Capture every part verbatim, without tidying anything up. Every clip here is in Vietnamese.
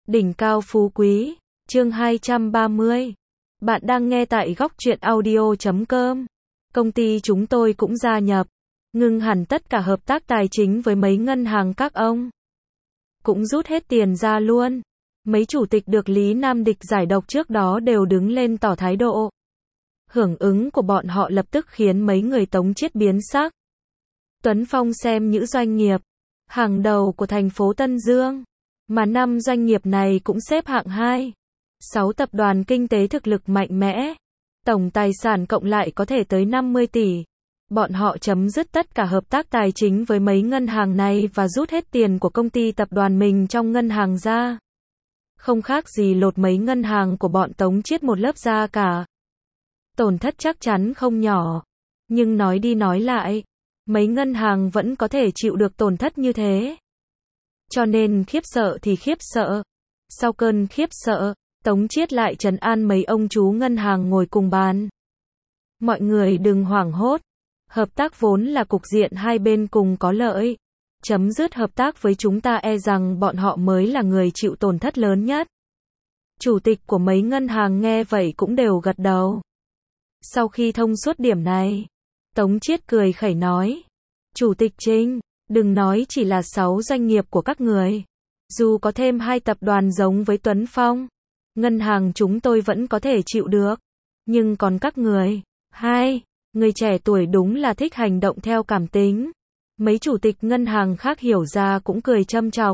Đỉnh cao phú quý, chương hai trăm ba mươi. Bạn đang nghe tại góc truyện audio chấm com. Công ty chúng tôi cũng gia nhập, ngừng hẳn tất cả hợp tác tài chính với mấy ngân hàng các ông. Cũng rút hết tiền ra luôn. Mấy chủ tịch được Lý Nam Địch giải độc trước đó đều đứng lên tỏ thái độ. Hưởng ứng của bọn họ lập tức khiến mấy người Tống Chiết biến sắc. Tuấn Phong xem những doanh nghiệp hàng đầu của thành phố Tân Dương, mà năm doanh nghiệp này cũng xếp hạng hai. Sáu tập đoàn kinh tế thực lực mạnh mẽ, tổng tài sản cộng lại có thể tới năm mươi tỷ. Bọn họ chấm dứt tất cả hợp tác tài chính với mấy ngân hàng này và rút hết tiền của công ty tập đoàn mình trong ngân hàng ra. Không khác gì lột mấy ngân hàng của bọn Tống Chiết một lớp da cả. Tổn thất chắc chắn không nhỏ. Nhưng nói đi nói lại, mấy ngân hàng vẫn có thể chịu được tổn thất như thế. Cho nên khiếp sợ thì khiếp sợ. Sau cơn khiếp sợ, Tống Chiết lại trấn an mấy ông chú ngân hàng ngồi cùng bàn. Mọi người đừng hoảng hốt. Hợp tác vốn là cục diện hai bên cùng có lợi. Chấm dứt hợp tác với chúng ta e rằng bọn họ mới là người chịu tổn thất lớn nhất. Chủ tịch của mấy ngân hàng nghe vậy cũng đều gật đầu. Sau khi thông suốt điểm này, Tống Chiết cười khẩy nói. Chủ tịch Trinh, đừng nói chỉ là sáu doanh nghiệp của các người. Dù có thêm hai tập đoàn giống với Tuấn Phong, ngân hàng chúng tôi vẫn có thể chịu được. Nhưng còn các người, hai, người trẻ tuổi đúng là thích hành động theo cảm tính. Mấy chủ tịch ngân hàng khác hiểu ra cũng cười châm chọc.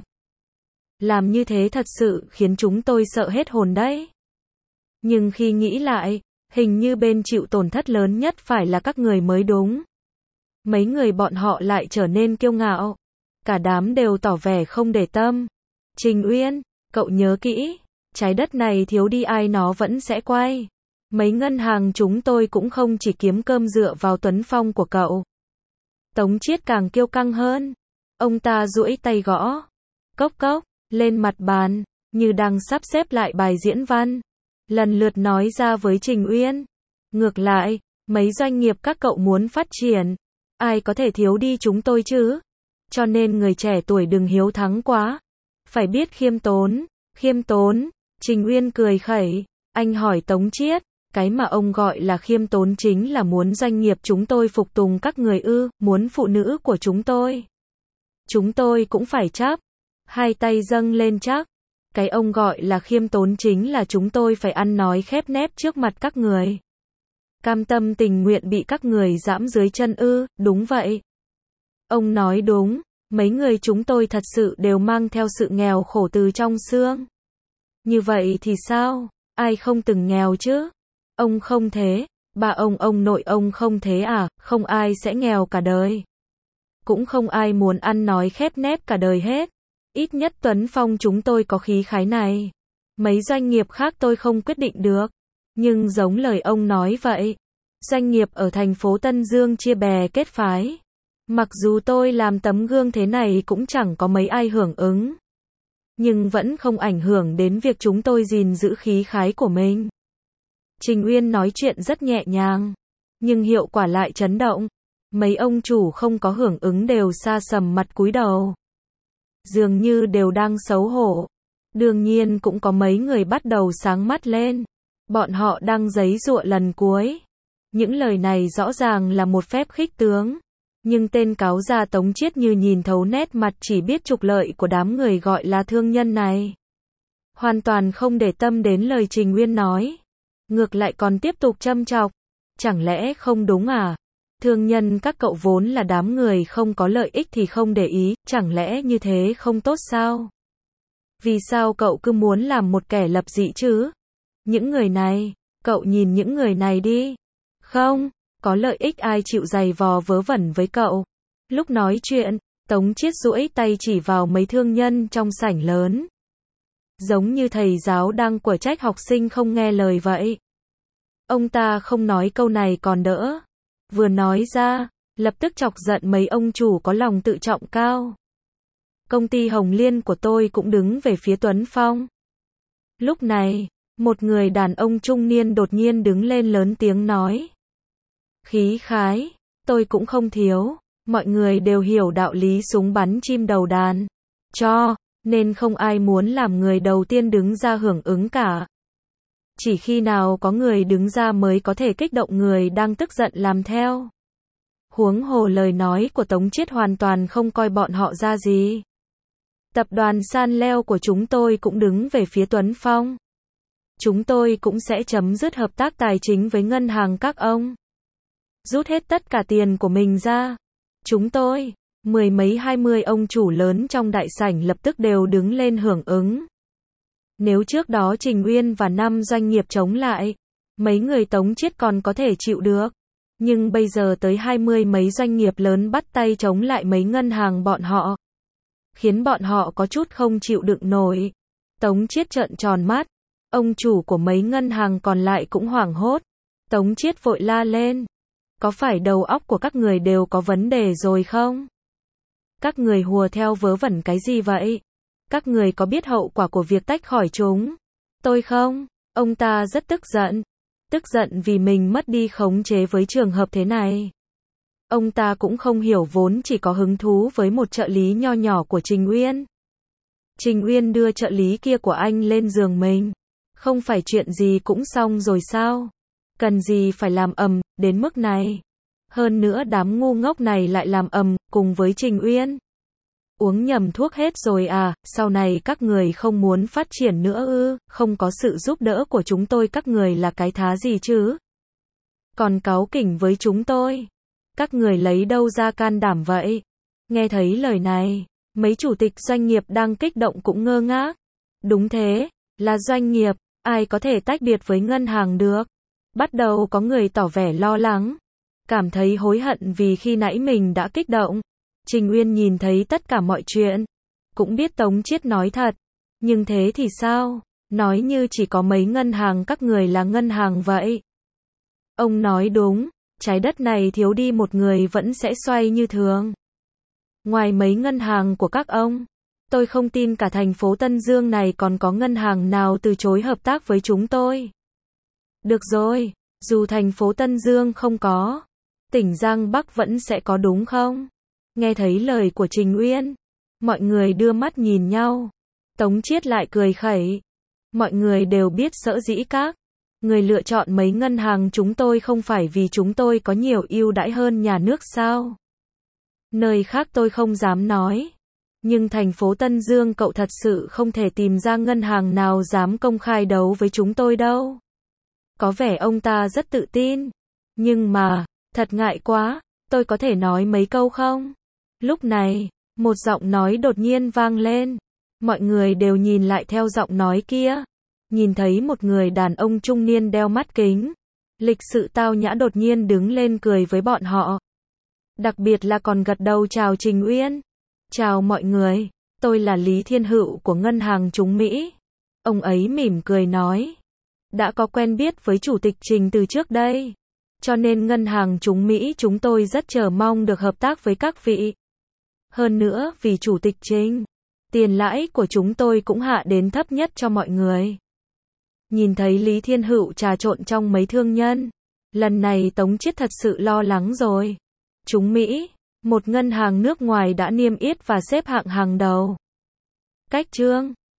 Làm như thế thật sự khiến chúng tôi sợ hết hồn đấy. Nhưng khi nghĩ lại, hình như bên chịu tổn thất lớn nhất phải là các người mới đúng. Mấy người bọn họ lại trở nên kiêu ngạo. Cả đám đều tỏ vẻ không để tâm. Trình Uyên, cậu nhớ kỹ, trái đất này thiếu đi ai nó vẫn sẽ quay. Mấy ngân hàng chúng tôi cũng không chỉ kiếm cơm dựa vào Tuấn Phong của cậu. Tống Chiết càng kiêu căng hơn. Ông ta duỗi tay gõ. Cốc cốc, lên mặt bàn, như đang sắp xếp lại bài diễn văn. Lần lượt nói ra với Trình Uyên. Ngược lại, mấy doanh nghiệp các cậu muốn phát triển. Ai có thể thiếu đi chúng tôi chứ? Cho nên người trẻ tuổi đừng hiếu thắng quá. Phải biết khiêm tốn. Khiêm tốn. Trình Uyên cười khẩy. Anh hỏi Tống Chiết. Cái mà ông gọi là khiêm tốn chính là muốn doanh nghiệp chúng tôi phục tùng các người ư, muốn phụ nữ của chúng tôi. Chúng tôi cũng phải chấp. Hai tay dâng lên chắc. Cái ông gọi là khiêm tốn chính là chúng tôi phải ăn nói khép nép trước mặt các người. Cam tâm tình nguyện bị các người giẫm dưới chân ư, đúng vậy. Ông nói đúng, mấy người chúng tôi thật sự đều mang theo sự nghèo khổ từ trong xương. Như vậy thì sao, ai không từng nghèo chứ? Ông không thế, ba ông ông nội ông không thế à, không ai sẽ nghèo cả đời. Cũng không ai muốn ăn nói khép nép cả đời hết. Ít nhất Tuấn Phong chúng tôi có khí khái này. Mấy doanh nghiệp khác tôi không quyết định được. Nhưng giống lời ông nói vậy, doanh nghiệp ở thành phố Tân Dương chia bè kết phái. Mặc dù tôi làm tấm gương thế này cũng chẳng có mấy ai hưởng ứng. Nhưng vẫn không ảnh hưởng đến việc chúng tôi gìn giữ khí khái của mình. Trình Uyên nói chuyện rất nhẹ nhàng, nhưng hiệu quả lại chấn động. Mấy ông chủ không có hưởng ứng đều sa sầm mặt cúi đầu. Dường như đều đang xấu hổ. Đương nhiên cũng có mấy người bắt đầu sáng mắt lên. Bọn họ đang giấy giụa lần cuối. Những lời này rõ ràng là một phép khích tướng. Nhưng tên cáo già Tống Chiết như nhìn thấu nét mặt chỉ biết trục lợi của đám người gọi là thương nhân này. Hoàn toàn không để tâm đến lời Trình Uyên nói. Ngược lại còn tiếp tục châm chọc. Chẳng lẽ không đúng à? Thương nhân các cậu vốn là đám người không có lợi ích thì không để ý, chẳng lẽ như thế không tốt sao? Vì sao cậu cứ muốn làm một kẻ lập dị chứ? Những người này, cậu nhìn những người này đi. Không, có lợi ích ai chịu giày vò vớ vẩn với cậu. Lúc nói chuyện, Tống Chiết duỗi tay chỉ vào mấy thương nhân trong sảnh lớn. Giống như thầy giáo đang quở trách học sinh không nghe lời vậy. Ông ta không nói câu này còn đỡ. Vừa nói ra, lập tức chọc giận mấy ông chủ có lòng tự trọng cao. Công ty Hồng Liên của tôi cũng đứng về phía Tuấn Phong. Lúc này, một người đàn ông trung niên đột nhiên đứng lên lớn tiếng nói. Khí khái, tôi cũng không thiếu. Mọi người đều hiểu đạo lý súng bắn chim đầu đàn. Cho, nên không ai muốn làm người đầu tiên đứng ra hưởng ứng cả. Chỉ khi nào có người đứng ra mới có thể kích động người đang tức giận làm theo. Huống hồ lời nói của Tống Chiết hoàn toàn không coi bọn họ ra gì. Tập đoàn San Leo của chúng tôi cũng đứng về phía Tuấn Phong. Chúng tôi cũng sẽ chấm dứt hợp tác tài chính với ngân hàng các ông. Rút hết tất cả tiền của mình ra. Chúng tôi, mười mấy hai mươi ông chủ lớn trong đại sảnh lập tức đều đứng lên hưởng ứng. Nếu trước đó Trình Uyên và năm doanh nghiệp chống lại, mấy người Tống Chiết còn có thể chịu được. Nhưng bây giờ tới hai mươi mấy doanh nghiệp lớn bắt tay chống lại mấy ngân hàng bọn họ. Khiến bọn họ có chút không chịu đựng nổi. Tống Chiết trợn tròn mắt. Ông chủ của mấy ngân hàng còn lại cũng hoảng hốt. Tống Chiết vội la lên. Có phải đầu óc của các người đều có vấn đề rồi không? Các người hùa theo vớ vẩn cái gì vậy? Các người có biết hậu quả của việc tách khỏi chúng? Tôi không. Ông ta rất tức giận. Tức giận vì mình mất đi khống chế với trường hợp thế này. Ông ta cũng không hiểu vốn chỉ có hứng thú với một trợ lý nho nhỏ của Trình Uyên. Trình Uyên đưa trợ lý kia của anh lên giường mình. Không phải chuyện gì cũng xong rồi sao? Cần gì phải làm ầm, đến mức này? Hơn nữa đám ngu ngốc này lại làm ầm, cùng với Trình Uyên. Uống nhầm thuốc hết rồi à, sau này các người không muốn phát triển nữa ư, không có sự giúp đỡ của chúng tôi các người là cái thá gì chứ? Còn cáu kỉnh với chúng tôi. Các người lấy đâu ra can đảm vậy? Nghe thấy lời này, mấy chủ tịch doanh nghiệp đang kích động cũng ngơ ngác. Đúng thế, là doanh nghiệp, ai có thể tách biệt với ngân hàng được? Bắt đầu có người tỏ vẻ lo lắng, cảm thấy hối hận vì khi nãy mình đã kích động. Trình Uyên nhìn thấy tất cả mọi chuyện, cũng biết Tống Chiết nói thật, nhưng thế thì sao? Nói như chỉ có mấy ngân hàng các người là ngân hàng vậy. Ông nói đúng, trái đất này thiếu đi một người vẫn sẽ xoay như thường. Ngoài mấy ngân hàng của các ông, tôi không tin cả thành phố Tân Dương này còn có ngân hàng nào từ chối hợp tác với chúng tôi. Được rồi, dù thành phố Tân Dương không có, tỉnh Giang Bắc vẫn sẽ có đúng không? Nghe thấy lời của Trình Uyên, mọi người đưa mắt nhìn nhau. Tống Chiết lại cười khẩy. Mọi người đều biết sở dĩ các người lựa chọn mấy ngân hàng chúng tôi không phải vì chúng tôi có nhiều ưu đãi hơn nhà nước sao? Nơi khác tôi không dám nói. Nhưng thành phố Tân Dương cậu thật sự không thể tìm ra ngân hàng nào dám công khai đấu với chúng tôi đâu. Có vẻ ông ta rất tự tin. Nhưng mà, thật ngại quá, tôi có thể nói mấy câu không? Lúc này, một giọng nói đột nhiên vang lên. Mọi người đều nhìn lại theo giọng nói kia. Nhìn thấy một người đàn ông trung niên đeo mắt kính. Lịch sự tao nhã đột nhiên đứng lên cười với bọn họ. Đặc biệt là còn gật đầu chào Trình Uyên. Chào mọi người, tôi là Lý Thiên Hữu của Ngân hàng Trung Mỹ. Ông ấy mỉm cười nói. Đã có quen biết với Chủ tịch Trình từ trước đây. Cho nên Ngân hàng Trung Mỹ chúng tôi rất chờ mong được hợp tác với các vị. Hơn nữa vì Chủ tịch Trình, tiền lãi của chúng tôi cũng hạ đến thấp nhất cho mọi người. Nhìn thấy Lý Thiên Hữu trà trộn trong mấy thương nhân. Lần này Tống Chiết thật sự lo lắng rồi. Trung Mỹ, một ngân hàng nước ngoài đã niêm yết và xếp hạng hàng đầu. Cách chương